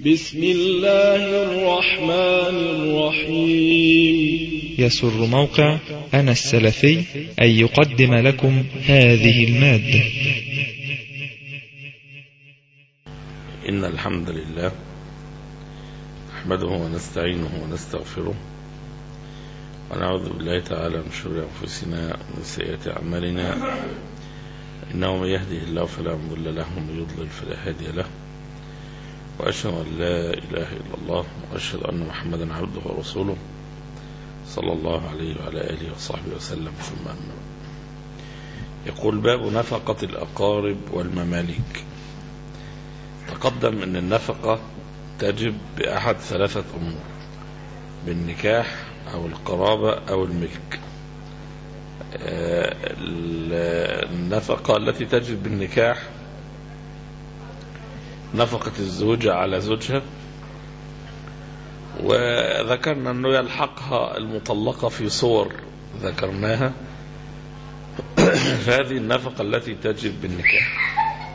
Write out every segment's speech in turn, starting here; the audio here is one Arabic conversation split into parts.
بسم الله الرحمن الرحيم. يسر موقع أنا السلفي أن يقدم لكم هذه المادة. إن الحمد لله نحمده ونستعينه ونستغفره ونعوذ بالله تعالى من شرور أنفسنا ومن سيئات أعمالنا، إنه من يهده الله فلا مضل له ومن يضلل فلا هادي له، وأشهد أن لا إله إلا الله وأشهد أن محمدا عبده ورسوله صلى الله عليه وعلى آله وصحبه وسلم. ثم أما يقول: باب نفقة الأقارب والمماليك. تقدم أن النفقة تجب بأحد ثلاثة أمور: بالنكاح أو القرابة أو الملك. النفقة التي تجب بالنكاح نفقة الزوجة على زوجها، وذكرنا أنه يلحقها المطلقة في صور ذكرناها، فهذه النفقة التي تجب بالنكاح.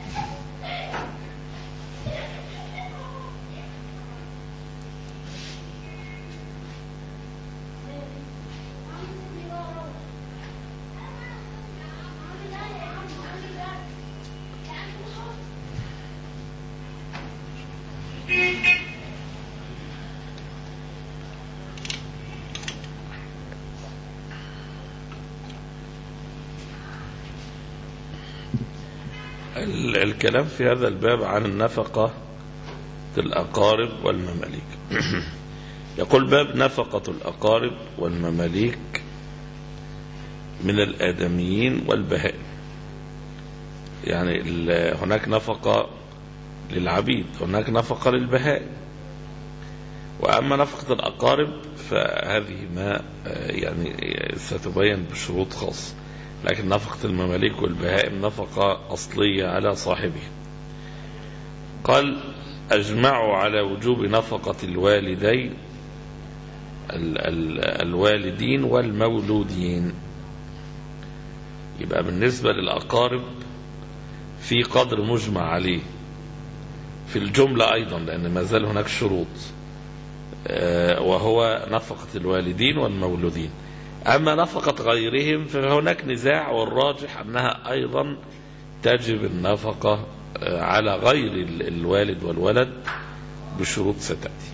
الكلام في هذا الباب عن النفقة الأقارب والمماليك. يقول: باب نفقة الأقارب والمماليك من الآدميين والبهائم. يعني هناك نفقة للعبيد، هناك نفقة للبهائم. وأما نفقة الأقارب فهذه ما يعني ستبين بشروط خاصة، لكن نفقة المماليك والبهائم نفقة أصلية على صاحبها. قال: أجمعوا على وجوب نفقة الوالدين والمولودين. يبقى بالنسبة للأقارب في قدر مجمع عليه في الجملة أيضا، لأن ما زال هناك شروط، وهو نفقة الوالدين والمولودين. أما نفقة غيرهم فهناك نزاع، والراجح أنها أيضا تجب النفقة على غير الوالد والولد بشروط ستأتي.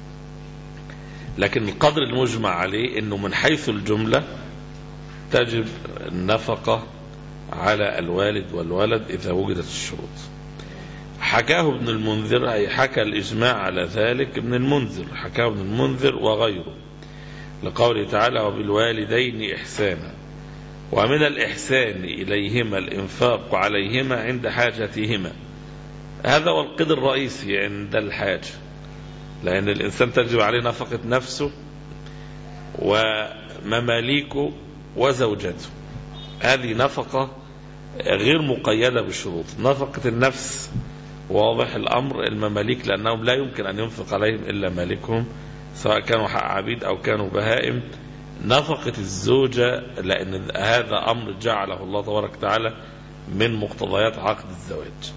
لكن القدر المجمع عليه أنه من حيث الجملة تجب النفقة على الوالد والولد إذا وجدت الشروط. حكاه ابن المنذر، أي حكى الإجماع على ذلك ابن المنذر، حكاه ابن المنذر وغيره، لقوله تعالى: وبالوالدين إحسانا. ومن الإحسان إليهما الإنفاق عليهما عند حاجتهما. هذا هو القيد الرئيسي عند الحاجة، لأن الإنسان تجب عليه نفقة نفسه ومماليكه وزوجته. هذه نفقة غير مقيدة بشروط. نفقة النفس واضح الأمر، المماليك لأنهم لا يمكن أن ينفق عليهم إلا مالكهم، سواء كانوا عبيد أو كانوا بهائم. نفقة الزوجة لأن هذا أمر جعله الله تبارك وتعالى من مقتضيات عقد الزواج.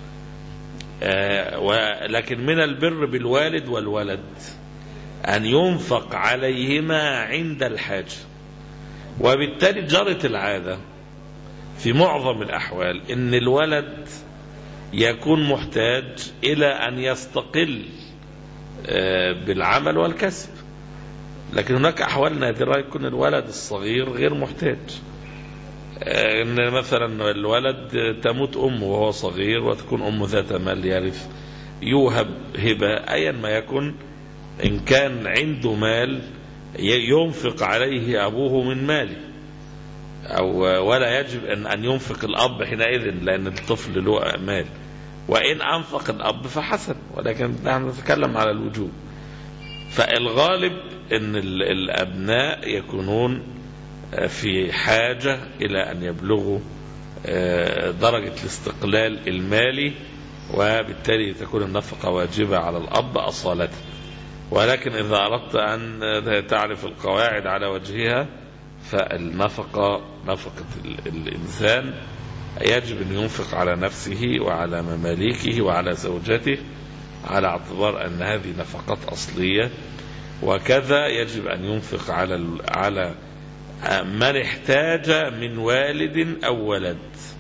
ولكن من البر بالوالد والولد أن ينفق عليهما عند الحاجة. وبالتالي جرت العادة في معظم الأحوال أن الولد يكون محتاج إلى أن يستقل بالعمل والكسب، لكن هناك أحوال نادرة يكون الولد الصغير غير محتاج. إن مثلا الولد تموت أمه وهو صغير وتكون أمه ذات مال يرث، يوهب هبة أيا ما يكن، إن كان عنده مال ينفق عليه أبوه من ماله، ولا يجب أن ينفق الأب حينئذ لأن الطفل له مال. وإن أنفق الأب فحسن، ولكن نحن نتكلم على الوجوب. فالغالب أن الأبناء يكونون في حاجة إلى أن يبلغوا درجة الاستقلال المالي، وبالتالي تكون النفقة واجبة على الأب أصالة. ولكن إذا أردت أن تعرف القواعد على وجهها، فالنفقة نفقة الإنسان يجب أن ينفق على نفسه وعلى مماليكه وعلى زوجته على اعتبار أن هذه نفقات أصلية. وكذا يجب أن ينفق على من احتاج من والد أو ولد،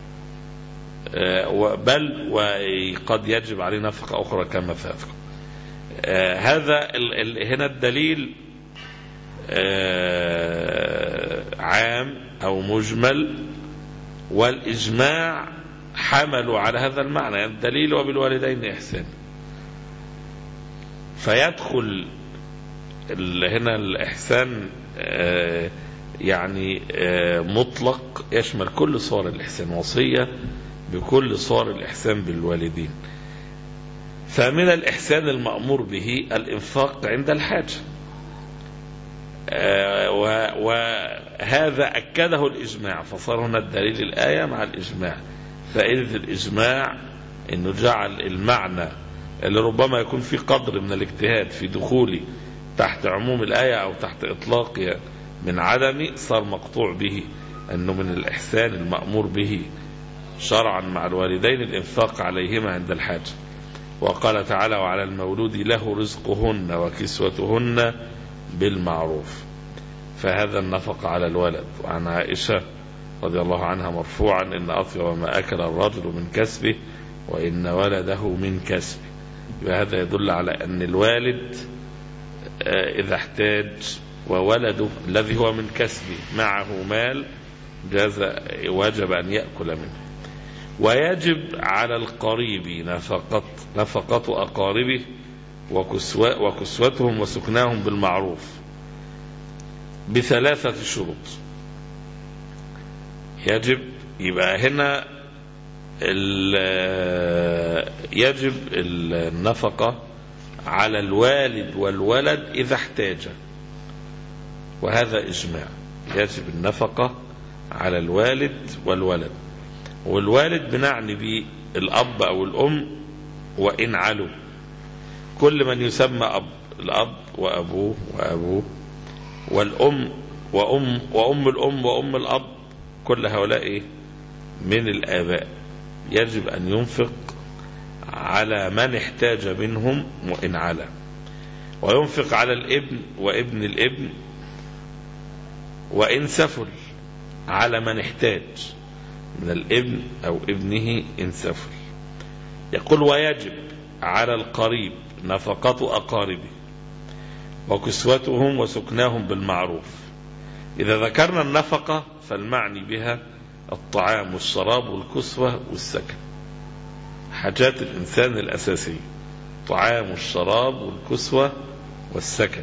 بل وقد يجب عليه نفقة أخرى كما سيذكر. هذا هنا الدليل عام أو مجمل، والإجماع حملوا على هذا المعنى، يعني الدليل وبالوالدين إحسان. فيدخل هنا الإحسان يعني مطلق، يشمل كل صور الإحسان، وصية بكل صور الإحسان بالوالدين. فمن الإحسان المأمور به الإنفاق عند الحاجة، وهذا أكده الإجماع، فصار هنا الدليل الآية مع الإجماع. فإذ الإجماع أنه جعل المعنى اللي ربما يكون فيه قدر من الاجتهاد في دخوله تحت عموم الآية أو تحت إطلاقها من عدم، صار مقطوع به أنه من الإحسان المأمور به شرعا مع الوالدين الإنفاق عليهما عند الحاجة. وقال تعالى: وعلى المولود له رزقهن وكسوتهن بالمعروف. فهذا النفق على الولد. وعن عائشة رضي الله عنها مرفوعا: إن أطيب ما أكل الرجل من كسبه وإن ولده من كسبه. وهذا يدل على أن الوالد إذا احتاج وولده الذي هو من كسبه معه مال وجب أن يأكل منه. ويجب على القريب نفقة أقاربه وكسوتهم وسكناهم بالمعروف بثلاثة شروط. يجب، يبقى هنا يجب النفقة على الوالد والولد إذا احتاج، وهذا إجماع. يجب النفقة على الوالد والولد، والوالد بنعني به الأب أو الأم وإن علوا، كل من يسمى أب، الأب وأبوه والأم وأم الأم وأم الأب، كل هؤلاء من الآباء. يجب أن ينفق على من احتاج منهم وإن علا، وينفق على الابن وابن الابن وإن سفل، على من احتاج من الابن أو ابنه إن سفل. يقول: ويجب على القريب نفقة أقاربه وكسوتهم وسكناهم بالمعروف. إذا ذكرنا النفقة فالمعني بها الطعام والشراب والكسوة والسكن، حاجات الإنسان الأساسية: طعام والشراب والكسوة والسكن.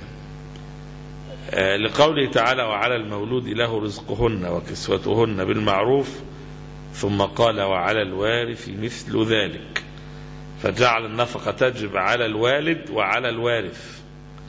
لقوله تعالى: وعلى المولود له رزقهن وكسوتهن بالمعروف، ثم قال: وعلى الوارث مثل ذلك، فجعل النفقة تجب على الوالد وعلى الوارث.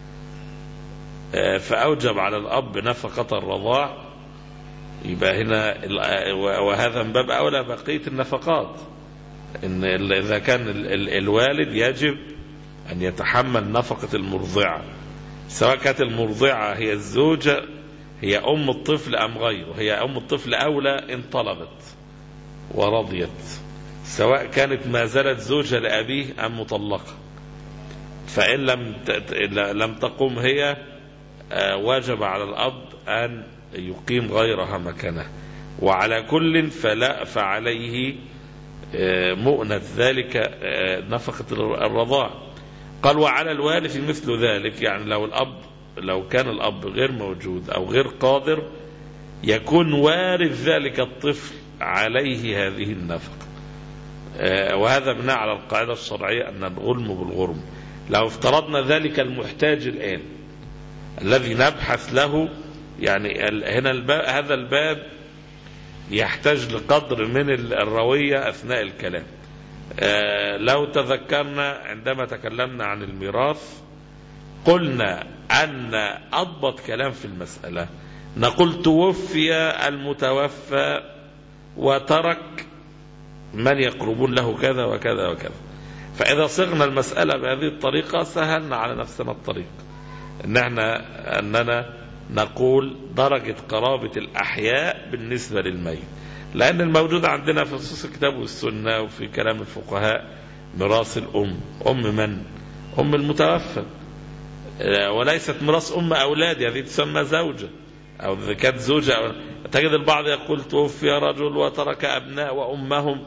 فأوجب على الأب نفقة الرضاع، يبقى هنا وهذا من باب أولى بقية النفقات، إن إذا كان الوالد يجب أن يتحمل نفقة المرضعة، سواء كانت المرضعة هي الزوجة، هي أم الطفل أم غيره، هي أم الطفل أولى إن طلبت ورضيت، سواء كانت ما زالت زوجة لأبيه أم مطلقة. فإن لم تقم هي، واجب على الأب أن يقيم غيرها مكانه. وعلى كل فعليه مؤنة ذلك نفقة الرضاع. قال: وعلى الوارث مثل ذلك، يعني لو كان الأب غير موجود أو غير قادر، يكون وارث ذلك الطفل عليه هذه النفقة. وهذا بناء على القاعدة الشرعية أن الغلم بالغرم. لو افترضنا ذلك المحتاج الآن الذي نبحث له، يعني هنا هذا الباب يحتاج لقدر من الروية أثناء الكلام. لو تذكرنا عندما تكلمنا عن الميراث قلنا أن أضبط كلام في المسألة نقول: توفي المتوفى وترك من يقربون له كذا وكذا وكذا. فإذا صغنا المسألة بهذه الطريقة سهلنا على نفسنا الطريق، أننا نقول درجة قرابة الأحياء بالنسبة للميت، لأن الموجود عندنا في نصوص الكتاب والسنة وفي كلام الفقهاء ميراث الأم. أم من؟ أم المتوفى، وليست ميراث أم أولاد، هذه تسمى زوجة، أو إذا كانت زوجة أو تجد البعض يقول توفي رجل وترك أبناء وأمهم.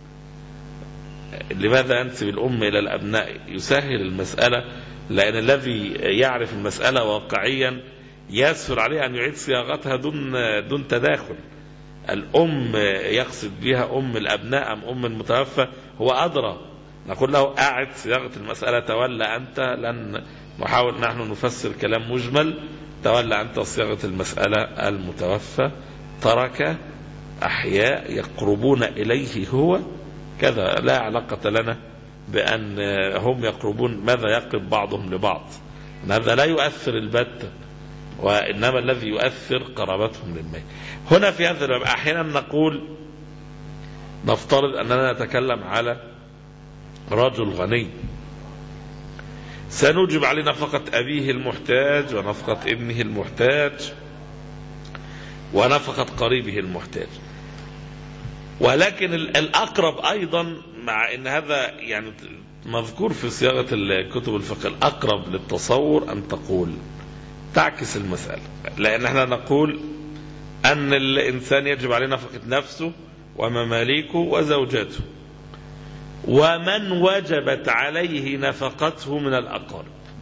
لماذا أنسب الأم إلى الأبناء؟ يسهل المسألة، لأن الذي يعرف المسألة واقعيا يسهل عليه أن يعيد صياغتها دون تداخل. الأم يقصد بها أم الأبناء أم أم المتوفى، هو أدرى. نقول له أعد صياغة المسألة، تولى أنت، لن نحاول نحن نفسر كلام مجمل، تولى أنت صياغة المسألة. المتوفى ترك أحياء يقربون إليه هو كذا، لا علاقة لنا بأن هم يقربون، ماذا يقرب بعضهم لبعض، هذا لا يؤثر البتة، وإنما الذي يؤثر قرابتهم للميت. هنا في هذا الباب أحيانا نقول نفترض أننا نتكلم على رجل غني، سنوجب عليه نفقة أبيه المحتاج ونفقة ابنه المحتاج ونفقة قريبه المحتاج، ولكن الأقرب أيضا، مع أن هذا يعني مذكور في صياغة الكتب الفقه، الأقرب للتصور أن تقول تعكس المسألة، لأن احنا نقول أن الإنسان يجب عليه نفقة نفسه ومماليكه وزوجته، ومن وجبت عليه نفقته من الأقارب.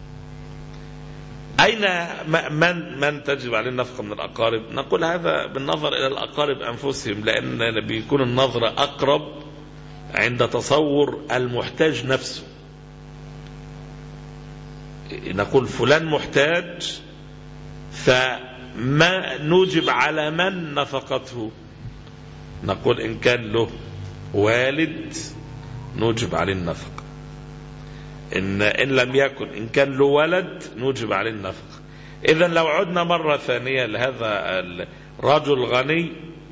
أين من تجب عليه النفقة من الأقارب؟ نقول هذا بالنظر إلى الأقارب أنفسهم، لأن بيكون النظر أقرب عند تصور المحتاج نفسه. نقول فلان محتاج، فما نوجب على من نفقته؟ نقول إن كان له والد نوجب عليه النفقة، إن لم يكن، إن كان له ولد نوجب عليه النفقة. إذن لو عدنا مرة ثانية لهذا الرجل غني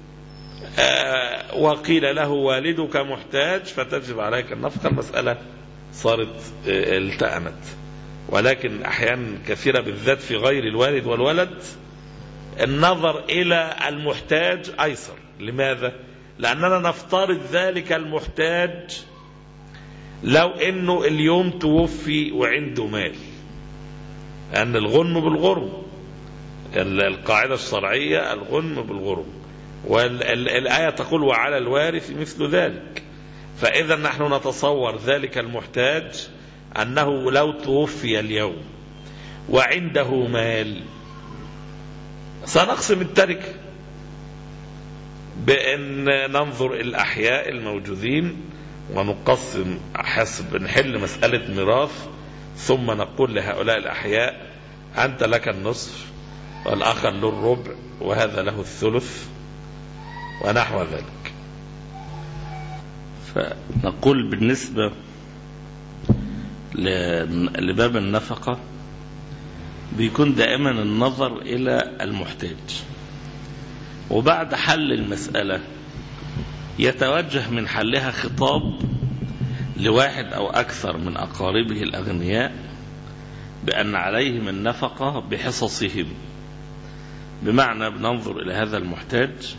وقيل له والدك محتاج فتجب عليك النفقة، المسألة صارت التأمت. ولكن أحيانا كثيرة بالذات في غير الوالد والولد النظر إلى المحتاج أيسر. لماذا؟ لأننا نفترض ذلك المحتاج لو إنه اليوم توفي وعنده مال، أن الغنم بالغرم، القاعدة الشرعية الغنم بالغرم، والآية تقول وعلى الوارث مثل ذلك. فإذا نحن نتصور ذلك المحتاج أنه لو توفي اليوم وعنده مال سنقسم التركة بأن ننظر الأحياء الموجودين ونقسم حسب، نحل مسألة ميراث، ثم نقول لهؤلاء الأحياء أنت لك النصف والآخر له الربع وهذا له الثلث ونحو ذلك. فنقول بالنسبة لباب النفقة بيكون دائما النظر إلى المحتاج، وبعد حل المسألة يتوجه من حلها خطاب لواحد أو أكثر من أقاربه الأغنياء بأن عليهم النفقة بحصصهم، بمعنى بننظر إلى هذا المحتاج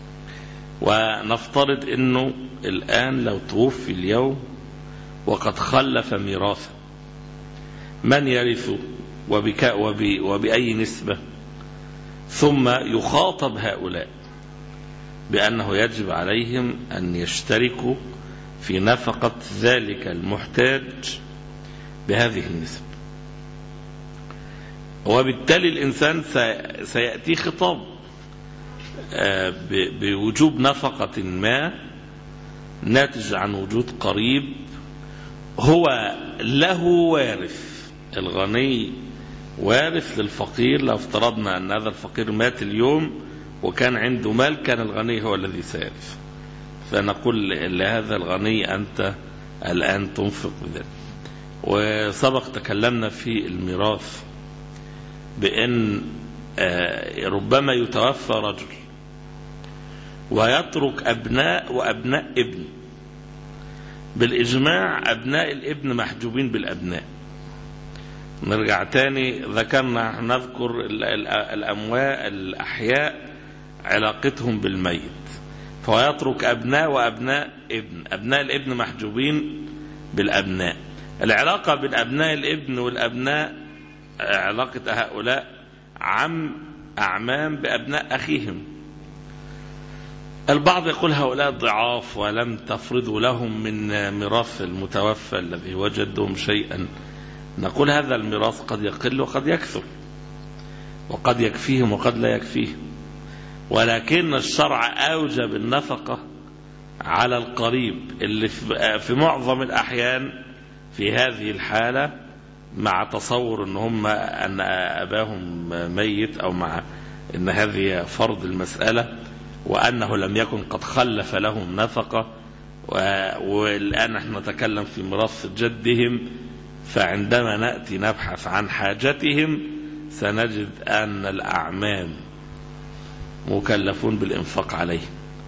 ونفترض أنه الآن لو توفي اليوم وقد خلف ميراثا، من يرثه وبأي نسبة؟ ثم يخاطب هؤلاء بأنه يجب عليهم أن يشتركوا في نفقة ذلك المحتاج بهذه النسبة. وبالتالي الإنسان سيأتي خطاب بوجوب نفقة ما ناتج عن وجود قريب هو له وارث. الغني وارث للفقير، لو افترضنا أن هذا الفقير مات اليوم وكان عنده مال كان الغني هو الذي سيرث، فنقول لهذا الغني أنت الآن تنفق بذلك. وسبق تكلمنا في الميراث بأن ربما يتوفى رجل ويترك أبناء وأبناء ابن، بالإجماع أبناء الابن محجوبين بالأبناء. نرجع تاني ذكرنا نذكر الأموال الأحياء علاقتهم بالميت، فيترك أبناء وأبناء ابن، أبناء الابن محجوبين بالأبناء، العلاقة بين أبناء الابن والأبناء علاقة هؤلاء عم أعمام بأبناء أخيهم. البعض يقول هؤلاء ضعاف ولم تفرضوا لهم من ميراث المتوفى الذي وجدهم شيئا. نقول هذا الميراث قد يقل وقد يكثر، وقد يكفيهم وقد لا يكفيهم، ولكن الشرع أوجب النفقة على القريب اللي في معظم الأحيان في هذه الحالة مع تصور أن أباهم ميت، أو مع أن هذه فرض المسألة وأنه لم يكن قد خلف لهم نفقة. والآن نحن نتكلم في ميراث جدهم، فعندما نأتي نبحث عن حاجتهم سنجد أن الأعمام مكلفون بالإنفاق عليه،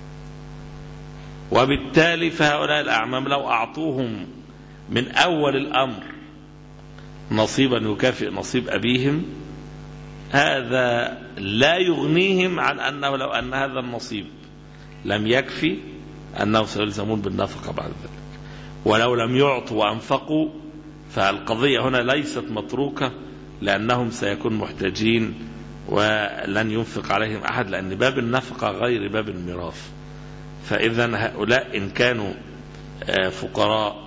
وبالتالي فهؤلاء الأعمام لو أعطوهم من أول الأمر نصيبا يكافئ نصيب أبيهم هذا لا يغنيهم عن أنه لو أن هذا النصيب لم يكفي أنهم سيلزمون بالنفقة بعد ذلك. ولو لم يعطوا وأنفقوا فالقضية هنا ليست متروكة، لأنهم سيكون محتاجين ولن ينفق عليهم أحد، لأن باب النفقة غير باب الميراث. فإذا هؤلاء إن كانوا فقراء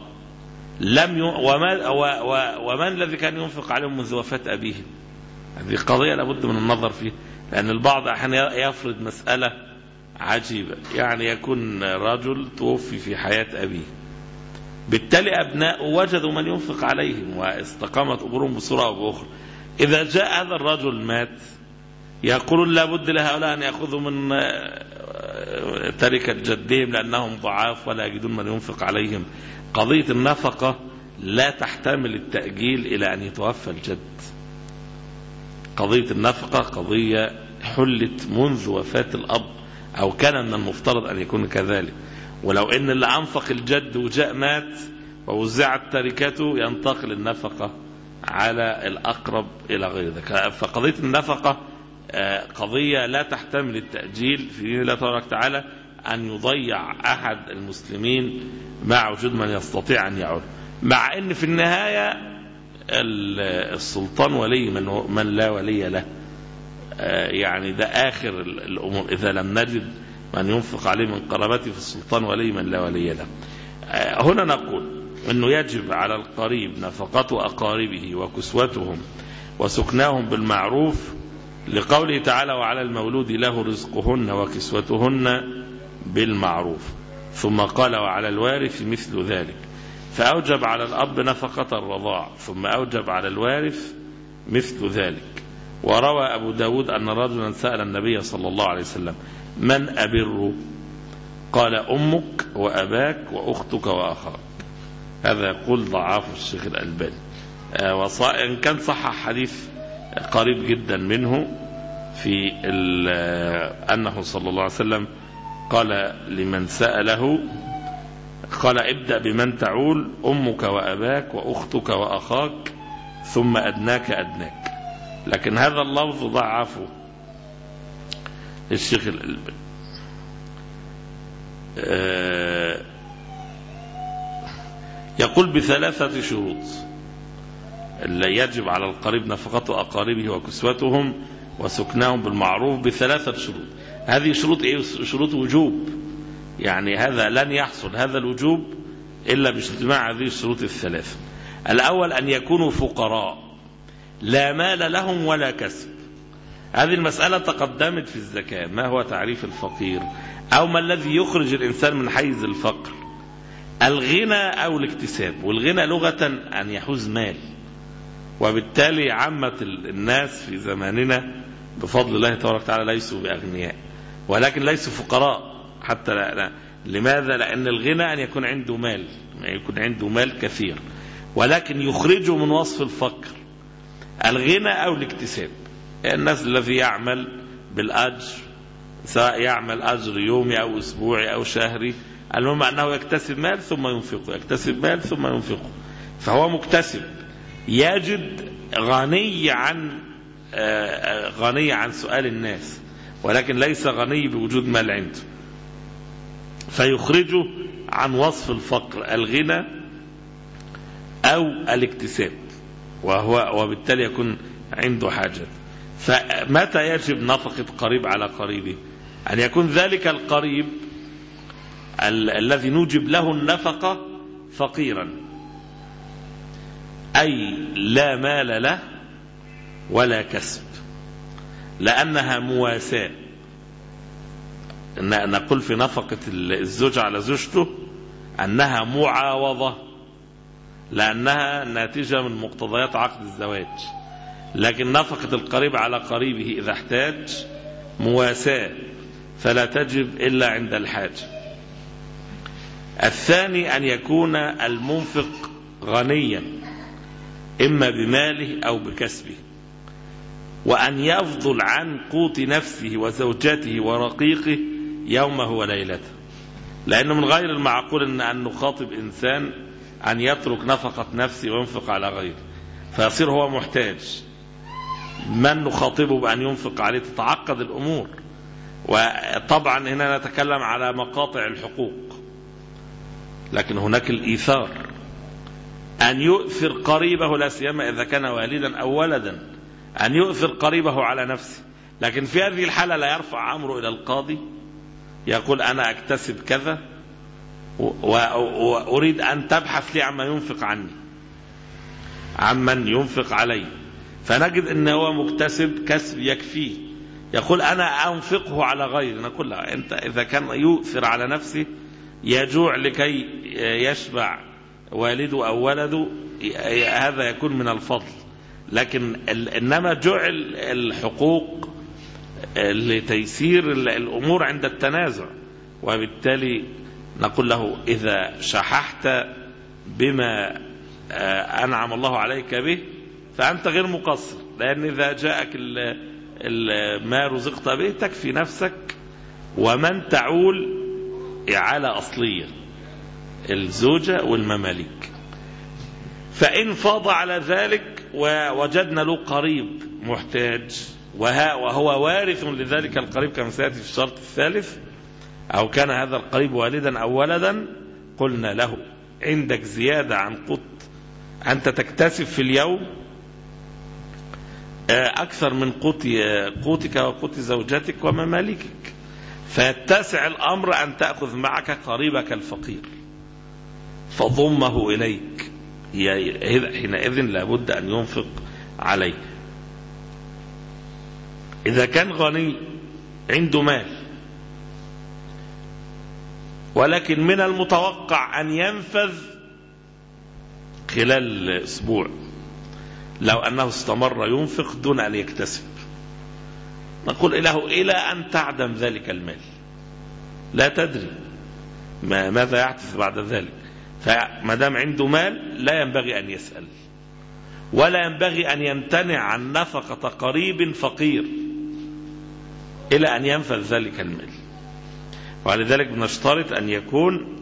ومن الذي كان ينفق عليهم منذ وفاة أبيهم؟ هذه قضية لابد من النظر فيها، لأن البعض أحيانا يفرض مسألة عجيبة، يعني يكون رجل توفي في حياة أبيه، بالتالي أبناء وجدوا من ينفق عليهم واستقامت أمورهم بصورة أو بأخرى. إذا جاء هذا الرجل مات يقولون لابد لهؤلاء أن يأخذوا من تركة جدهم لأنهم ضعاف ولا يجدون من ينفق عليهم. قضية النفقة لا تحتمل التأجيل إلى أن يتوفى الجد. قضية النفقة قضية حلت منذ وفاة الأب، أو كان من المفترض أن يكون كذلك. ولو إن اللي أنفق الجد وجاء مات ووزعت تركته ينتقل النفقة على الأقرب إلى غير ذلك. فقضية النفقة قضية لا تحتمل التأجيل في دين الله تبارك وتعالى أن يضيع أحد المسلمين مع وجود من يستطيع أن يعود، مع أن في النهاية السلطان ولي من لا ولي له. يعني ده آخر الأمور، إذا لم نجد من ينفق عليه من قرابته فالسلطان ولي من لا ولي له. هنا نقول أنه يجب على القريب نفقة أقاربه وكسوتهم وسكناهم بالمعروف، لقوله تعالى وعلى المولود له رزقهن وكسوتهن بالمعروف، ثم قال وعلى الوارث مثل ذلك، فأوجب على الأب نفقة الرضاع، ثم أوجب على الوارث مثل ذلك. وروى أبو داود أن رجلا سأل النبي صلى الله عليه وسلم من أبر؟ قال أمك وأباك وأختك وأخاك. هذا يقول ضعاف الشيخ الألباني، وإن كان صح حديث قريب جدا منه في أنه صلى الله عليه وسلم قال لمن سأله قال ابدأ بمن تعول أمك وأباك وأختك وأخاك ثم أدناك أدناك، لكن هذا اللفظ ضعفه الشيخ الألباني. يقول بثلاثة شروط اللي يجب على القريب نفقة أقاربه وكسوتهم وسكناهم بالمعروف بثلاثة شروط. هذه شروط إيه؟ شروط وجوب، يعني هذا لن يحصل هذا الوجوب إلا باجتماع هذه الشروط الثلاثة. الأول أن يكونوا فقراء لا مال لهم ولا كسب. هذه المسألة تقدمت في الزكاة. ما هو تعريف الفقير، أو ما الذي يخرج الإنسان من حيز الفقر؟ الغنى أو الاكتساب. والغنى لغة أن يحوز مال، وبالتالي عامة الناس في زماننا بفضل الله تبارك وتعالى ليسوا بأغنياء، ولكن ليسوا فقراء. حتى لا. لماذا؟ لأن الغنى أن يكون عنده مال، يكون عنده مال كثير، ولكن يخرجه من وصف الفقر. الغنى أو الاكتساب، الناس الذي يعمل بالأجر، سواء يعمل أجر يومي أو أسبوعي أو شهري، المهم أنه يكتسب مال ثم ينفقه، يكتسب مال ثم ينفقه، فهو مكتسب، يجد غني عن سؤال الناس، ولكن ليس غني بوجود مال عنده، فيخرجه عن وصف الفقر. الغنى أو الاكتساب، وبالتالي يكون عنده حاجة. فمتى يجب نفقة قريب على قريبه؟ أن يكون ذلك القريب الذي نوجب له النفقة فقيرا، أي لا مال له ولا كسب، لأنها مواساة. نقول في نفقة الزوج على زوجته أنها معاوضة، لأنها ناتجة من مقتضيات عقد الزواج. لكن نفقة القريب على قريبه إذا احتاج مواساة، فلا تجب إلا عند الحاجة. الثاني أن يكون المنفق غنيا إما بماله أو بكسبه، وأن يفضل عن قوت نفسه وزوجته ورقيقه يومه وليلته. لأنه من غير المعقول أن نخاطب إنسان أن يترك نفقة نفسه وينفق على غيره فيصير هو محتاج. من نخاطبه بأن ينفق عليه؟ تتعقد الأمور. وطبعا هنا نتكلم على مقاطع الحقوق، لكن هناك الإيثار، أن يؤثر قريبه، لا سيما إذا كان والدا أو ولدا، أن يؤثر قريبه على نفسه. لكن في هذه الحالة لا يرفع أمره إلى القاضي يقول أنا أكتسب كذا وأريد أن تبحث لي عما ينفق عني، عمن ينفق علي. فنجد أنه هو مكتسب كسب يكفيه، يقول أنا أنفقه على غيري. نقول له أنت إذا كان يؤثر على نفسه يجوع لكي يشبع والده أو ولده، هذا يكون من الفضل. لكن إنما جعل الحقوق لتيسير الأمور عند التنازع، وبالتالي نقول له إذا شححت بما أنعم الله عليك به فأنت غير مقصر، لأن إذا جاءك ما رزقت به تكفي نفسك ومن تعول إعالة أصلية، الزوجة والمماليك. فإن فاض على ذلك ووجدنا له قريب محتاج وهو وارث لذلك القريب كما سيأتي في الشرط الثالث، أو كان هذا القريب والدا أو ولدا، قلنا له عندك زيادة عن قوت، أنت تكتسب في اليوم أكثر من قوتك وقوت زوجتك ومماليكك، فيتسع الأمر أن تأخذ معك قريبك الفقير فضمه إليك، حينئذ لابد أن ينفق عليه. إذا كان غني عنده مال ولكن من المتوقع أن ينفذ خلال أسبوع، لو أنه استمر ينفق دون أن يكتسب، نقول له إلى أن تعدم ذلك المال، لا تدري ماذا يحدث بعد ذلك. فما دام عنده مال لا ينبغي أن يسأل، ولا ينبغي أن يمتنع عن نفقة قريب فقير إلى أن ينفذ ذلك المال. ولذلك بنشترط أن يكون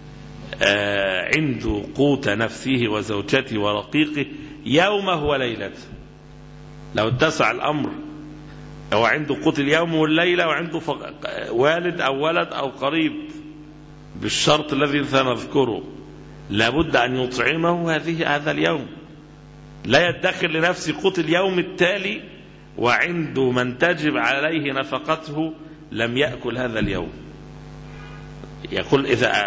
عنده قوت نفسه وزوجته ورقيقه يومه وليلته. لو اتسع الأمر هو عنده قوت اليوم والليلة وعنده والد أو ولد أو قريب بالشرط الذي سنذكره، لابد أن يطعمه هذا اليوم، لا يدخر لنفسه قوت اليوم التالي وعنده من تجب عليه نفقته لم يأكل هذا اليوم. يقول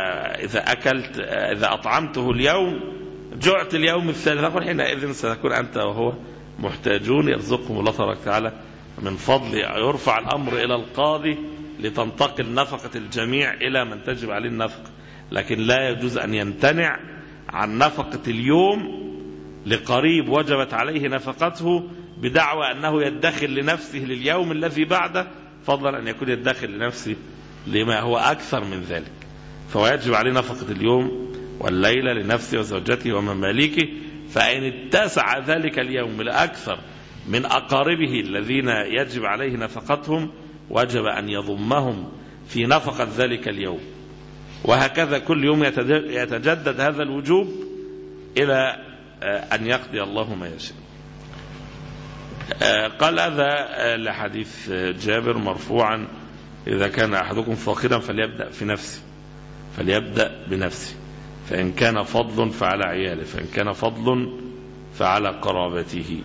إذا أطعمته اليوم جعت اليوم الثالث، نقول حينئذ سنكون أنت وهو محتاجون، يرزقهم الله تبارك وتعالى من فضل. يرفع الأمر إلى القاضي لتنتقل نفقة الجميع إلى من تجب عليه النفقة، لكن لا يجوز أن يمتنع عن نفقة اليوم لقريب وجبت عليه نفقته بدعوى أنه يدخر لنفسه لليوم الذي بعده، فضلا أن يكون يدخر لنفسه لما هو أكثر من ذلك. فهو يجب عليه نفقة اليوم والليلة لنفسه وزوجته ومماليكه. فإن اتسع ذلك اليوم لأكثر من أقاربه الذين يجب عليه نفقتهم وجب أن يضمهم في نفقة ذلك اليوم، وهكذا كل يوم يتجدد هذا الوجوب إلى أن يقضي الله ما يشاء. قال هذا لحديث جابر مرفوعا: إذا كان أحدكم فاقدا فليبدأ بنفسه. فإن كان فضل فعلى عياله، فإن كان فضل فعلى قرابته.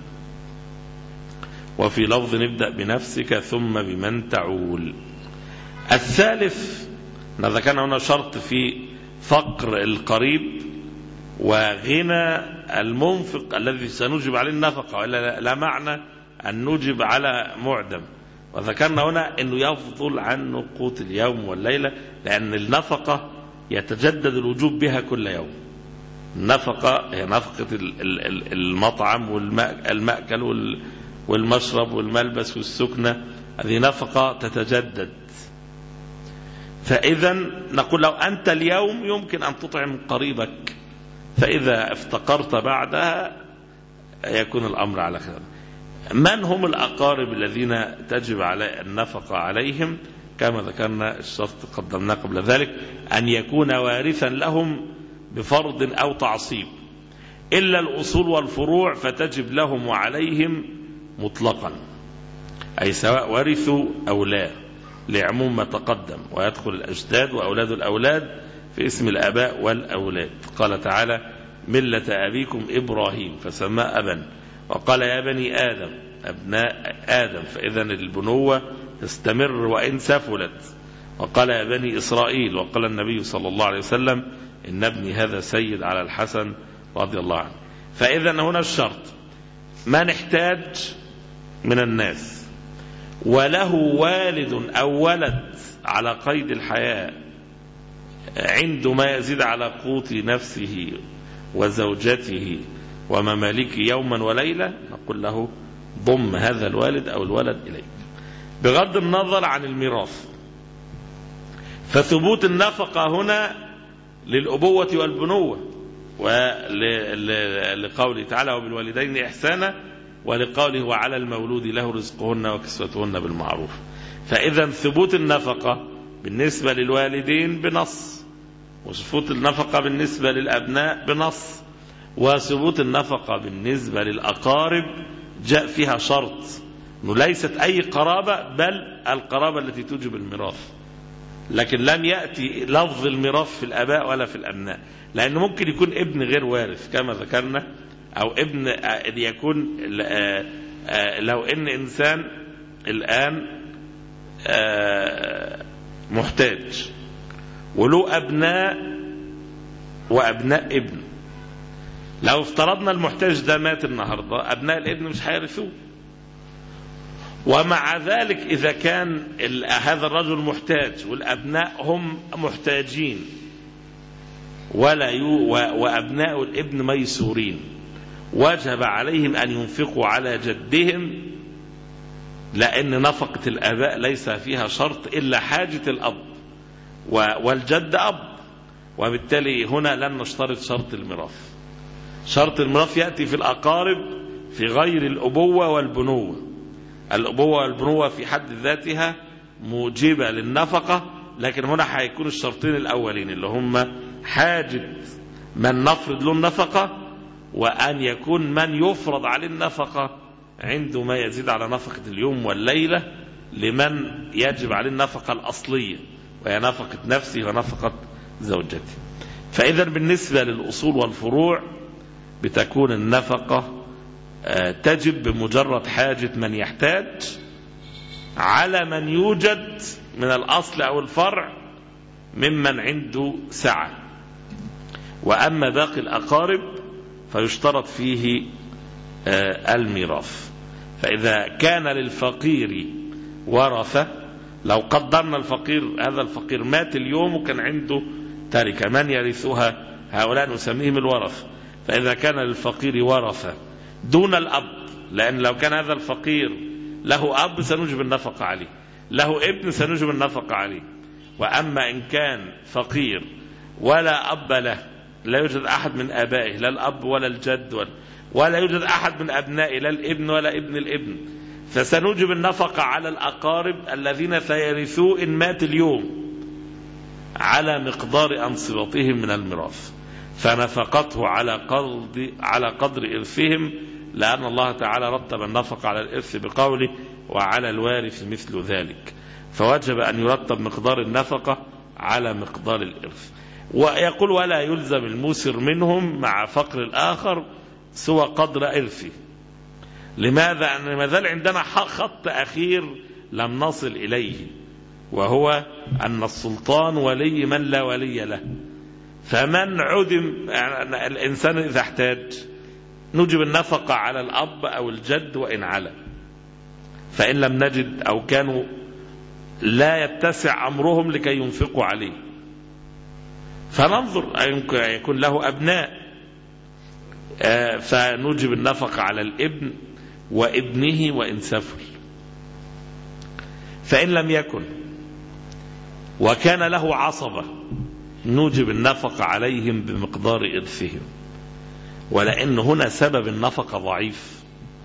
وفي لفظ نبدأ بنفسك ثم بمن تعول. الثالث ذكرنا هنا شرط في فقر القريب وغنى المنفق الذي سنجب عليه النفقة، وإلا لا معنى أن نجب على معدم. وذكرنا هنا أنه يفضل عن قوت اليوم والليلة، لأن النفقة يتجدد الوجوب بها كل يوم. النفقة هي نفقة المطعم والمأكل والمشرب والملبس والسكنة، هذه نفقة تتجدد. فإذا نقول لو أنت اليوم يمكن أن تطعم قريبك، فإذا افتقرت بعدها يكون الأمر على خير. من هم الأقارب الذين تجب على النفقة عليهم؟ كما ذكرنا الشرط قدمناه قبل ذلك، أن يكون وارثا لهم بفرض أو تعصيب، إلا الأصول والفروع فتجب لهم وعليهم مطلقا، أي سواء ورثوا أو لا، لعموم ما تقدم، ويدخل الأجداد وأولاد الأولاد في اسم الآباء والأولاد. قال تعالى: ملة أبيكم إبراهيم فسماه أبا، وقال: يا بني آدم أبناء آدم، فإذا البنوة تستمر وإن سفلت. وقال: يا بني إسرائيل، وقال النبي صلى الله عليه وسلم: إن ابني هذا سيد على الحسن رضي الله عنه. فإذا هنا الشرط: من احتاج من الناس وله والد أو ولد على قيد الحياة عنده ما يزيد على قوت نفسه وزوجته وممالك يوما وليلة، نقول له ضم هذا الوالد أو الولد إليك، بغض النظر عن الميراث. فثبوت النفقة هنا للأبوة والبنوة، ولقوله تعالى: وبالوالدين إحسانا، ولقوله: وعلى المولود له رزقهن وكسوتهن بالمعروف. فإذا ثبوت النفقة بالنسبة للوالدين بنص، وثبوت النفقة بالنسبة للأبناء بنص، وثبوت النفقة بالنسبة للأقارب جاء فيها شرط أنه ليست أي قرابة، بل القرابة التي توجب الميراث. لكن لم يأتي لفظ الميراث في الآباء ولا في الأبناء، لأنه ممكن يكون ابن غير وارث كما ذكرنا، أو ابن يكون لو إن إنسان الآن محتاج وله أبناء وأبناء ابن، لو افترضنا المحتاج ده مات النهاردة، أبناء الابن مش هيرثوه. ومع ذلك إذا كان هذا الرجل محتاج والأبناء هم محتاجين وأبناء الابن ميسورين، وجب عليهم أن ينفقوا على جدهم، لأن نفقة الآباء ليس فيها شرط إلا حاجة الأب، والجد أب، وبالتالي هنا لن نشترط شرط الميراث. شرط الميراث يأتي في الأقارب في غير الأبوة والبنوة. الأبوة والبنوة في حد ذاتها موجبة للنفقة، لكن هنا هيكون الشرطين الأولين اللي هم حاجة من نفرض له النفقة، وأن يكون من يفرض عليه النفقة عنده ما يزيد على نفقة اليوم والليلة لمن يجب عليه النفقة الأصلية، وهي نفقة نفسه ونفقة زوجته. فإذا بالنسبة للأصول والفروع بتكون النفقة تجب بمجرد حاجة من يحتاج على من يوجد من الأصل أو الفرع ممن عنده سعة. وأما باقي الأقارب فيشترط فيه الميراث. فإذا كان للفقير ورثة، لو قدرنا الفقير هذا الفقير مات اليوم وكان عنده تركة، من يرثها؟ هؤلاء نسميهم الورثة. فإذا كان للفقير ورثة دون الأب، لأن لو كان هذا الفقير له أب سنجب النفقة عليه، له ابن سنجب النفقة عليه. وأما إن كان فقير ولا أب له، لا يوجد أحد من آبائه، لا الأب ولا الجد ولا يوجد أحد من أبنائه، لا الابن ولا ابن الابن، فسنجب النفقة على الأقارب الذين سيرثوا إن مات اليوم على مقدار أنصبتهم من الميراث، فنفقته على قدر إرثهم، لأن الله تعالى رتب النفقة على الإرث بقوله: وعلى الوارث مثل ذلك. فوجب أن يرتب مقدار النفقة على مقدار الإرث. ويقول ولا يلزم الموسر منهم مع فقر الآخر سوى قدر إرثه. لماذا؟ أن ما زال عندنا خط أخير لم نصل إليه، وهو أن السلطان ولي من لا ولي له. فمن عدم الإنسان إذا احتاج نجب النفقة على الأب أو الجد وإن علا، فإن لم نجد أو كانوا لا يتسع أمرهم لكي ينفقوا عليه فننظر يمكن يكون له أبناء، فنجب النفقة على الابن وابنه وإن سفل. فإن لم يكن وكان له عصبة نوجب النفقة عليهم بمقدار إرثهم، ولأن هنا سبب النفقة ضعيف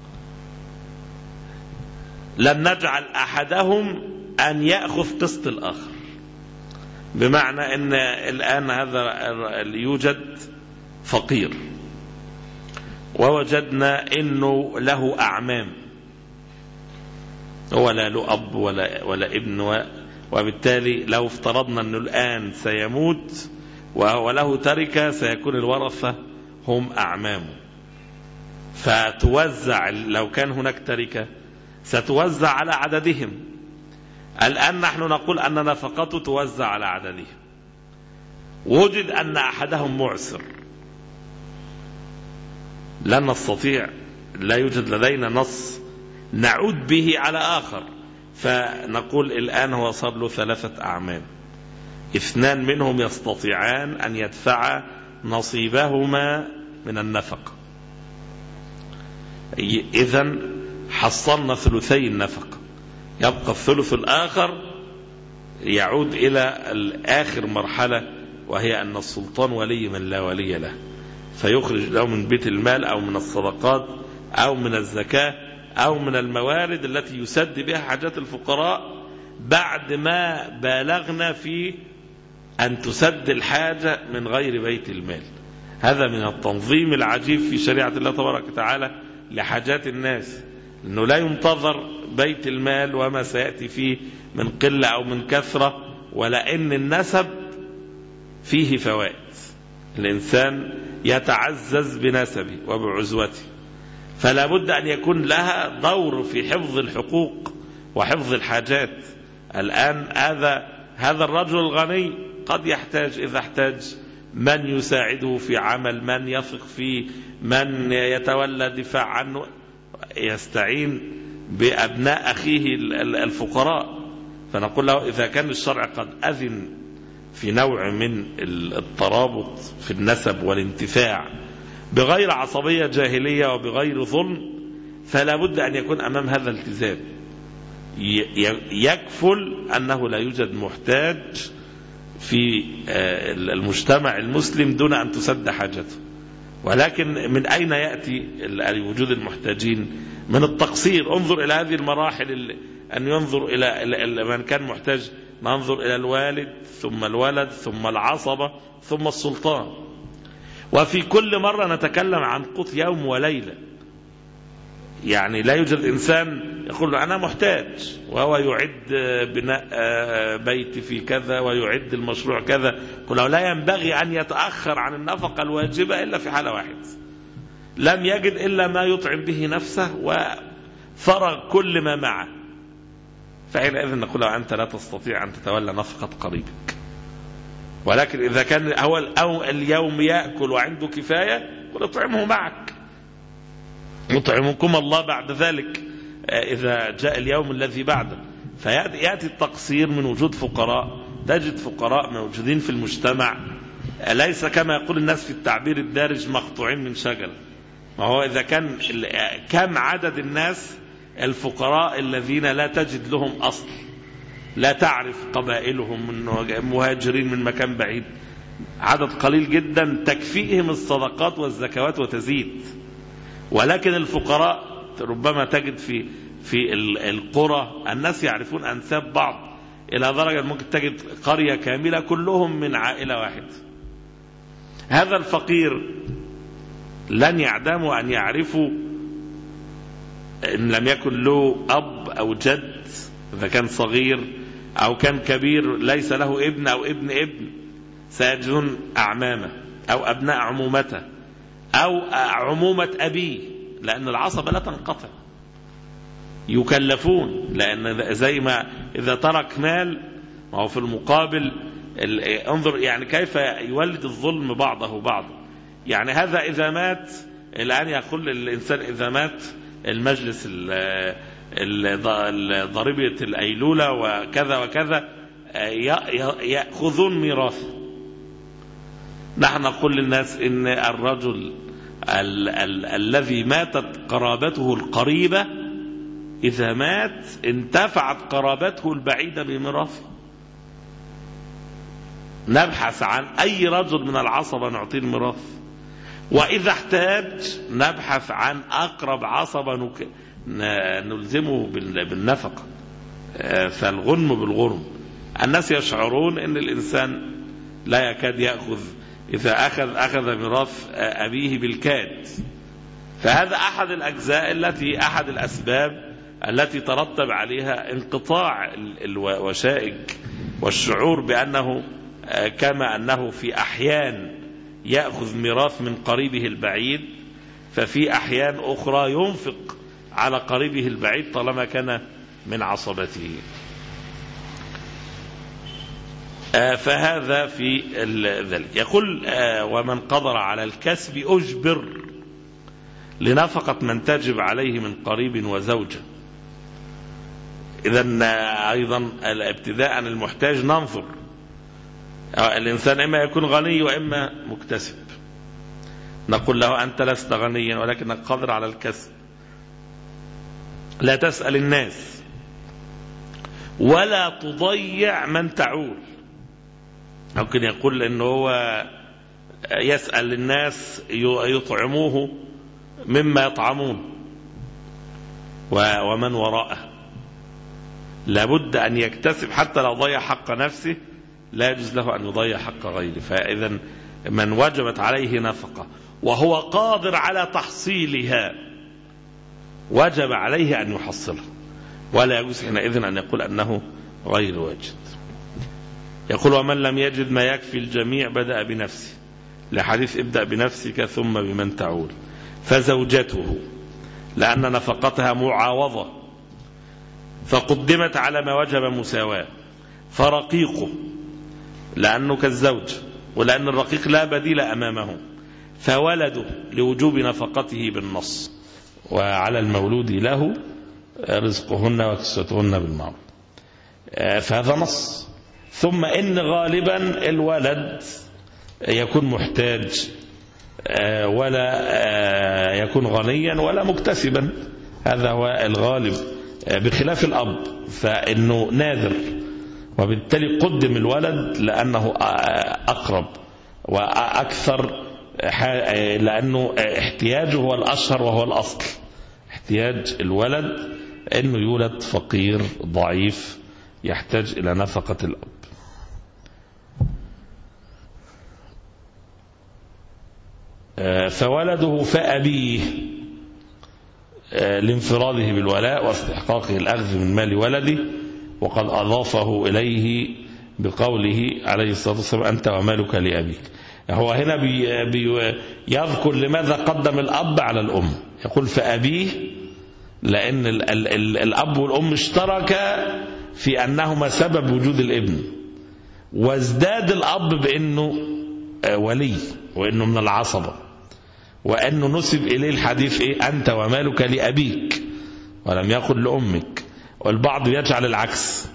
لن نجعل أحدهم أن يأخذ قسط الآخر. بمعنى أن الآن هذا يوجد فقير ووجدنا أنه له أعمام، هو لا له أب ولا ابن، وبالتالي لو افترضنا أنه الآن سيموت وله تركة سيكون الورثة هم أعمامه، فتوزع لو كان هناك تركة ستوزع على عددهم. الآن نحن نقول أن نفقته توزع على عددهم، وجد أن أحدهم معسر لن نستطيع، لا يوجد لدينا نص نعود به على آخر، فنقول الآن هو صار له 3 أعمام، 2 منهم يستطيعان أن يدفع نصيبهما من النفقة، إذن حصلنا 2 النفقة، يبقى الثلث الآخر يعود إلى آخر مرحلة، وهي أن السلطان ولي من لا ولي له، فيخرج له من بيت المال أو من الصدقات أو من الزكاة أو من الموارد التي يسد بها حاجات الفقراء بعد ما بالغنا في أن تسد الحاجة من غير بيت المال. هذا من التنظيم العجيب في شريعة الله تبارك وتعالى لحاجات الناس، أنه لا ينتظر بيت المال وما سيأتي فيه من قلة أو من كثرة، ولأن النسب فيه فوائد، الإنسان يتعزز بنسبه وبعزوته، فلا بد أن يكون لها دور في حفظ الحقوق وحفظ الحاجات. الآن هذا الرجل الغني قد يحتاج، إذا احتاج من يساعده في عمل، من يثق فيه، من يتولى دفاع عنه، يستعين بأبناء أخيه الفقراء. فنقول له إذا كان الشرع قد أذن في نوع من الترابط في النسب والانتفاع بغير عصبية جاهلية وبغير ظلم، فلا بد أن يكون أمام هذا الالتزام يكفل أنه لا يوجد محتاج في المجتمع المسلم دون أن تسد حاجته. ولكن من أين يأتي وجود المحتاجين؟ من التقصير. انظر إلى هذه المراحل، أن ينظر إلى من كان محتاج، ننظر إلى الوالد ثم الولد ثم العصبة ثم السلطان، وفي كل مرة نتكلم عن قوت يوم وليلة. يعني لا يوجد إنسان يقول له أنا محتاج وهو يعد بناء بيت في كذا ويعد المشروع كذا، يقول له لا ينبغي أن يتأخر عن النفقة الواجبة إلا في حالة واحدة، لم يجد إلا ما يطعم به نفسه وفرغ كل ما معه، فحينئذ نقول له أنت لا تستطيع أن تتولى نفقة قريبك. ولكن إذا كان أو اليوم يأكل وعنده كفاية قل اطعمه معك، يطعمكم الله بعد ذلك إذا جاء اليوم الذي بعده. فيأتي التقصير من وجود فقراء، تجد فقراء موجودين في المجتمع ليس كما يقول الناس في التعبير الدارج مقطوعين من شجرة. ما هو إذا كان كم عدد الناس الفقراء الذين لا تجد لهم أصل، لا تعرف قبائلهم، من مهاجرين من مكان بعيد، عدد قليل جدا تكفيهم الصدقات والزكوات وتزيد. ولكن الفقراء ربما تجد في القرى الناس يعرفون أنساب بعض، إلى درجة ممكن تجد قرية كاملة كلهم من عائلة واحدة. هذا الفقير لن يعدموا أن يعرفوا إن لم يكن له أب أو جد، إذا كان صغير أو كان كبير ليس له ابن أو ابن، سيجدون أعمامه أو أبناء عمومته أو عمومة أبيه، لأن العصبة لا تنقطع، يكلفون، لأن زي ما إذا ترك مال وهو في المقابل انظر يعني كيف يولد الظلم بعضه بعضا. يعني هذا إذا مات، الآن يقول الإنسان إذا مات المجلس ضريبة الأيلولة وكذا وكذا يأخذون ميراث. نحن نقول للناس إن الرجل الذي ماتت قرابته القريبة إذا مات انتفعت قرابته البعيدة بميراثه. نبحث عن أي رجل من العصبة نعطيه الميراث، وإذا احتاج نبحث عن أقرب عصبة نلزمه بالنفقة. فالغنم بالغرم. الناس يشعرون أن الإنسان لا يكاد يأخذ، إذا أخذ ميراث أبيه بالكاد. فهذا أحد الأجزاء أحد الأسباب التي ترتب عليها انقطاع الوشائج والشعور بأنه كما أنه في أحيان يأخذ ميراث من قريبه البعيد، ففي أحيان أخرى ينفق على قريبه البعيد طالما كان من عصبته. فهذا في ذلك. يقول ومن قدر على الكسب أجبر لنفقة من تجب عليه من قريب وزوجة. إذن أيضا ابتداء المحتاج ننظر، الإنسان إما يكون غني وإما مكتسب. نقول له أنت لست غنيا ولكنك قادر على الكسب، لا تسأل الناس ولا تضيع من تعول. ممكن يقول إنه هو يسأل الناس يطعموه مما يطعمون ومن وراءه. لابد أن يكتسب حتى لو ضيع حق نفسه، لا يجوز له أن يضيع حق غيره. فإذا من وجبت عليه نفقة وهو قادر على تحصيلها وجب عليه أن يحصلها، ولا يجوز حينئذ أن يقول أنه غير واجد. يقول ومن لم يجد ما يكفي الجميع بدأ بنفسه، لحديث ابدأ بنفسك ثم بمن تعول. فزوجته لأن نفقتها معاوضة فقدمت على ما وجب مساواة. فرقيقه لأنه كالزوج، ولأن الرقيق لا بديل أمامه. فولده لوجوب نفقته بالنص، وعلى المولود له رزقهن وكسوتهن بالمعروف. فهذا نص. ثم إن غالبا الولد يكون محتاج ولا يكون غنيا ولا مكتسبا، هذا هو الغالب، بخلاف الأب فإنه نادر، وبالتالي قدم الولد لأنه أقرب وأكثر، لأنه احتياجه هو الأشهر وهو الأصل. احتياج الولد أنه يولد فقير ضعيف يحتاج إلى نفقة الأب. فولده فأبيه لانفراده بالولاء واستحقاقه الأخذ من مال ولده، وقد أضافه إليه بقوله عليه الصلاة والسلام أنت ومالك لأبيك. هو هنا يذكر لماذا قدم الأب على الأم. يقول فأبيه لأن الأب والأم اشتركا في أنهما سبب وجود الابن، وازداد الأب بأنه ولي وأنه من العصبة، وأنه نسب إليه الحديث أنت ومالك لأبيك ولم يقل لأمك. والبعض يجعل العكس،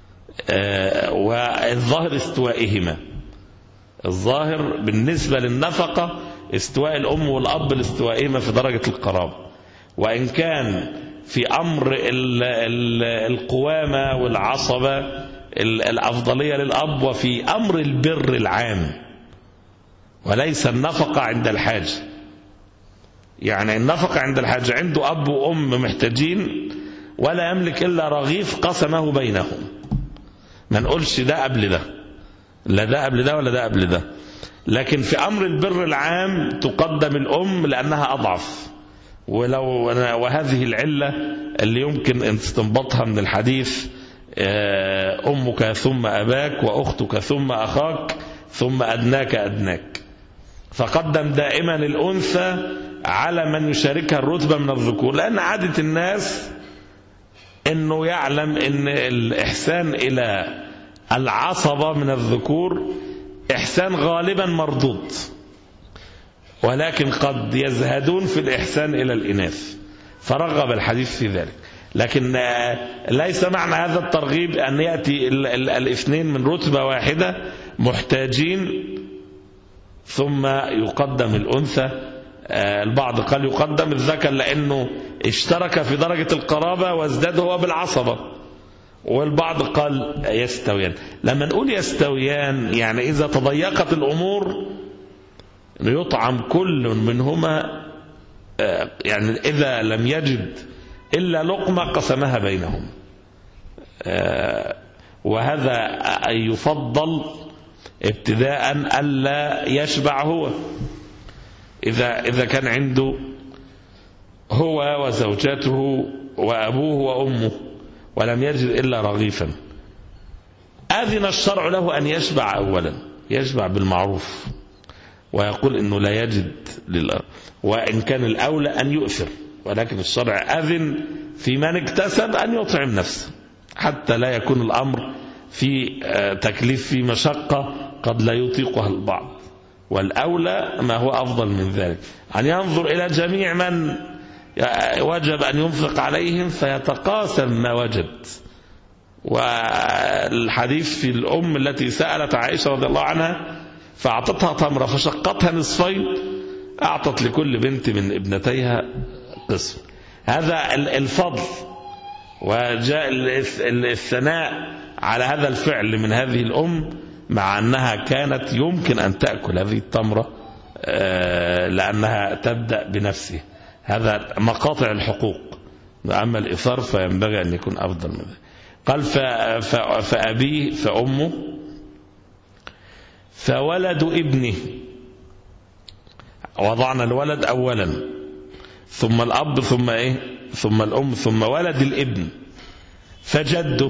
والظاهر استوائهما. الظاهر بالنسبة للنفقة استواء الأم والأب لاستوائهما في درجة القرابة، وإن كان في أمر القوامة والعصبة الأفضلية للأب، وفي أمر البر العام وليس النفقة عند الحاجة. يعني النفقة عند الحاجة عنده أب وأم محتاجين ولا يملك إلا رغيف قسمه بينهم، ما نقولش ده قبل ده، لا ده قبل ده ولا ده قبل ده. لكن في أمر البر العام تقدم الأم لأنها أضعف. وهذه العلة اللي يمكن استنباطها من الحديث أمك ثم أباك وأختك ثم أخاك ثم أدناك أدناك، فقدم دائما الأنثى على من يشاركها الرتبة من الذكور، لأن عادة الناس أنه يعلم أن الإحسان إلى العصبة من الذكور إحسان غالبا مردود، ولكن قد يزهدون في الإحسان إلى الإناث، فرغب الحديث في ذلك. لكن ليس معنى هذا الترغيب أن يأتي الاثنين من رتبة واحدة محتاجين ثم يقدم الأنثى. البعض قال يقدم الذكر لأنه اشترك في درجة القرابة وازداد هو بالعصبة، والبعض قال يستويان. لما نقول يستويان يعني إذا تضيقت الأمور يطعم كل منهما، يعني إذا لم يجد إلا لقمة قسمها بينهم، وهذا يفضل ابتداء ألا يشبع هو. إذا كان عنده هو وزوجته وأبوه وأمه ولم يجد إلا رغيفا، أذن الشرع له أن يشبع أولا، يشبع بالمعروف ويقول إنه لا يجد وإن كان الأولى أن يؤثر، ولكن الشرع أذن في من اكتسب أن يطعم نفسه حتى لا يكون الأمر في تكليف في مشقة قد لا يطيقها البعض، والأولى ما هو أفضل من ذلك أن ينظر إلى جميع من وجب أن ينفق عليهم فيتقاسم ما وجد. والحديث في الأم التي سألت عائشة رضي الله عنها فأعطتها تمرة فشقتها نصفين، أعطت لكل بنت من ابنتيها قسم. هذا الفضل، وجاء الثناء على هذا الفعل من هذه الأم مع أنها كانت يمكن أن تأكل هذه التمرة لأنها تبدأ بنفسه. هذا مقاطع الحقوق، أما الإثار فينبغي أن يكون أفضل من ذلك. قال فأبيه فأمه فولد ابنه، وضعنا الولد أولا ثم الأب ثم ثم الأم ثم ولد الابن، فجده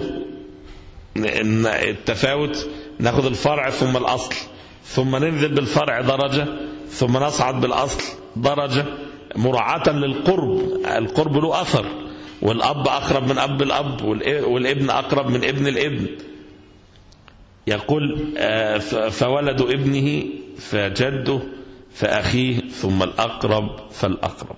التفاوت نأخذ الفرع ثم الأصل، ثم ننزل بالفرع درجة ثم نصعد بالأصل درجة، مراعاة للقرب. القرب له أثر، والأب أقرب من أب الأب، والابن أقرب من ابن الابن. يقول فولد ابنه فجده فأخيه ثم الأقرب فالأقرب.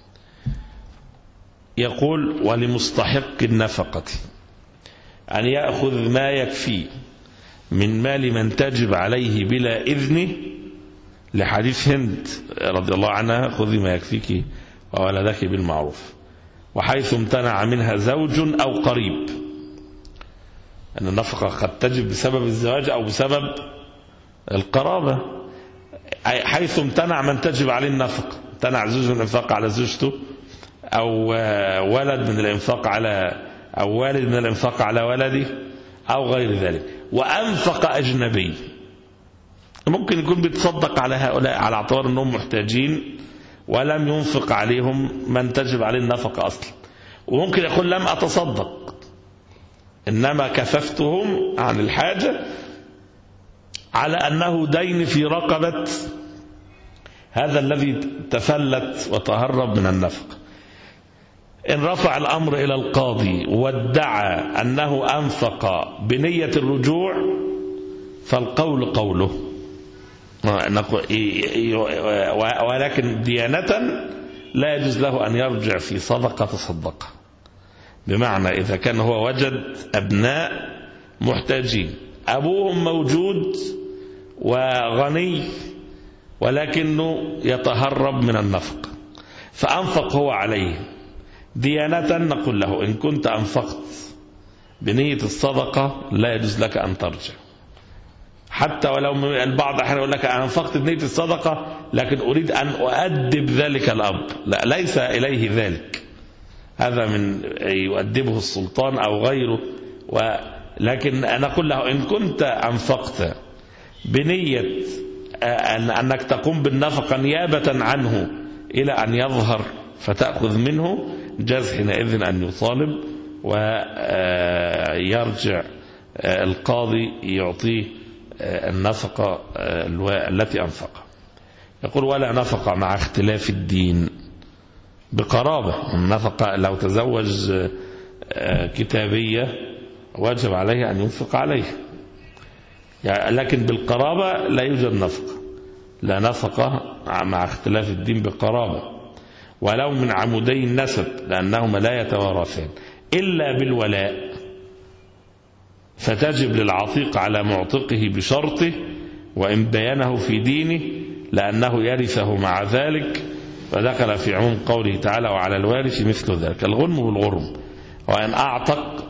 يقول ولمستحق النفقة أن يأخذ ما يكفي من مال من تجب عليه بلا إذنه، لحديث هند رضي الله عنها خذي ما يكفيك وولدك بالمعروف، وحيث امتنع منها زوج أو قريب، أن النفقة قد تجب بسبب الزواج أو بسبب القرابة. حيث امتنع من تجب عليه النفقة، امتنع زوج من الإنفاق على زوجته، أو ولد من الإنفاق على أو والد من الإنفاق على ولده أو غير ذلك، وأنفق أجنبي، ممكن يكون بيتصدق على هؤلاء على اعتبار أنهم محتاجين ولم ينفق عليهم من تجب عليه النفقة أصلا، وممكن يقول لم أتصدق إنما كففتهم عن الحاجة على أنه دين في رقبة هذا الذي تفلت وتهرب من النفقة. إن رفع الأمر إلى القاضي وادعى أنه أنفق بنية الرجوع فالقول قوله، ولكن ديانة لا يجوز له أن يرجع في صدقة تصدقها. بمعنى إذا كان هو وجد أبناء محتاجين، أبوهم موجود وغني ولكنه يتهرب من النفق فأنفق هو عليه ديانة، نقول له إن كنت أنفقت بنية الصدقة لا يجوز لك أن ترجع، حتى ولو البعض أحيانا يقول لك أنا أنفقت بنية الصدقة لكن أريد أن أؤدب ذلك الأب، لا، ليس إليه ذلك، هذا من يؤدبه السلطان أو غيره. لكن أنا أقول له إن كنت أنفقت بنية أنك تقوم بالنفقة نيابة عنه إلى أن يظهر فتأخذ منه، جاز حينئذ أن يطالب ويرجع القاضي يعطيه النفقة التي أنفقها. يقول ولا نفقة مع اختلاف الدين بقرابة. النفقة لو تزوج كتابية واجب عليه أن ينفق عليه، يعني لكن بالقرابة لا يوجد نفقة، لا نفقة مع اختلاف الدين بقرابة، ولو من عمودي النسب لأنهما لا يتوارثان إلا بالولاء، فتجب للعتيق على معتقه بشرطه وإن بينه في دينه لأنه يرثه مع ذلك، ودخل في عموم قوله تعالى وعلى الوارث مثل ذلك. الغنم بالغرم، وأن أعتق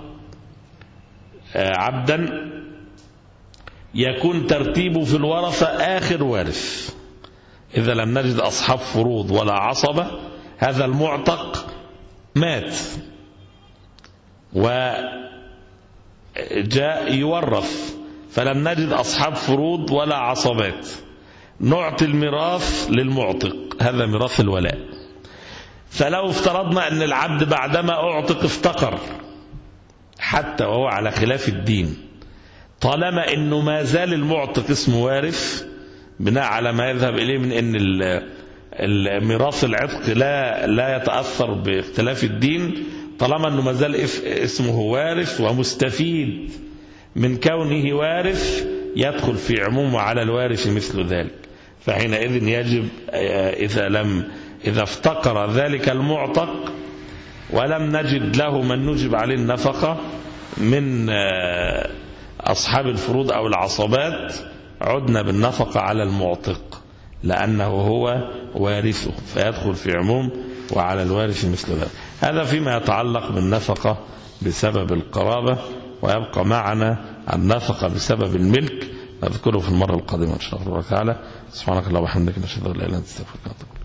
عبدا يكون ترتيبه في الورثة آخر وارث، إذا لم نجد أصحاب فروض ولا عصبة، هذا المعتق مات وجاء يورث فلم نجد أصحاب فروض ولا عصبات، نعطي الميراث للمعتق، هذا ميراث الولاء. فلو افترضنا أن العبد بعدما أعتق افتقر حتى وهو على خلاف الدين، طالما أنه ما زال المعتق اسمه وارث، بناء على ما يذهب إليه من أن الميراث العتق لا يتأثر باختلاف الدين، طالما أنه ما زال اسمه وارث ومستفيد من كونه وارث، يدخل في عموم على الوارث مثل ذلك. فحينئذ يجب إذا افتقر ذلك المعتق ولم نجد له من نجب عليه النفقة من أصحاب الفروض أو العصبات، عدنا بالنفقة على المعتق لأنه هو وارثه، فيدخل في عموم وعلى الوارث مثل ذلك. هذا فيما يتعلق بالنفقة بسبب القرابة، ويبقى معنا النفقة بسبب الملك نذكره في المرة القادمة إن شاء الله تعالى. سبحانك اللهم وبحمدك نشهد أن لا إله إلا أنت نستغفرك ونتوب إليك.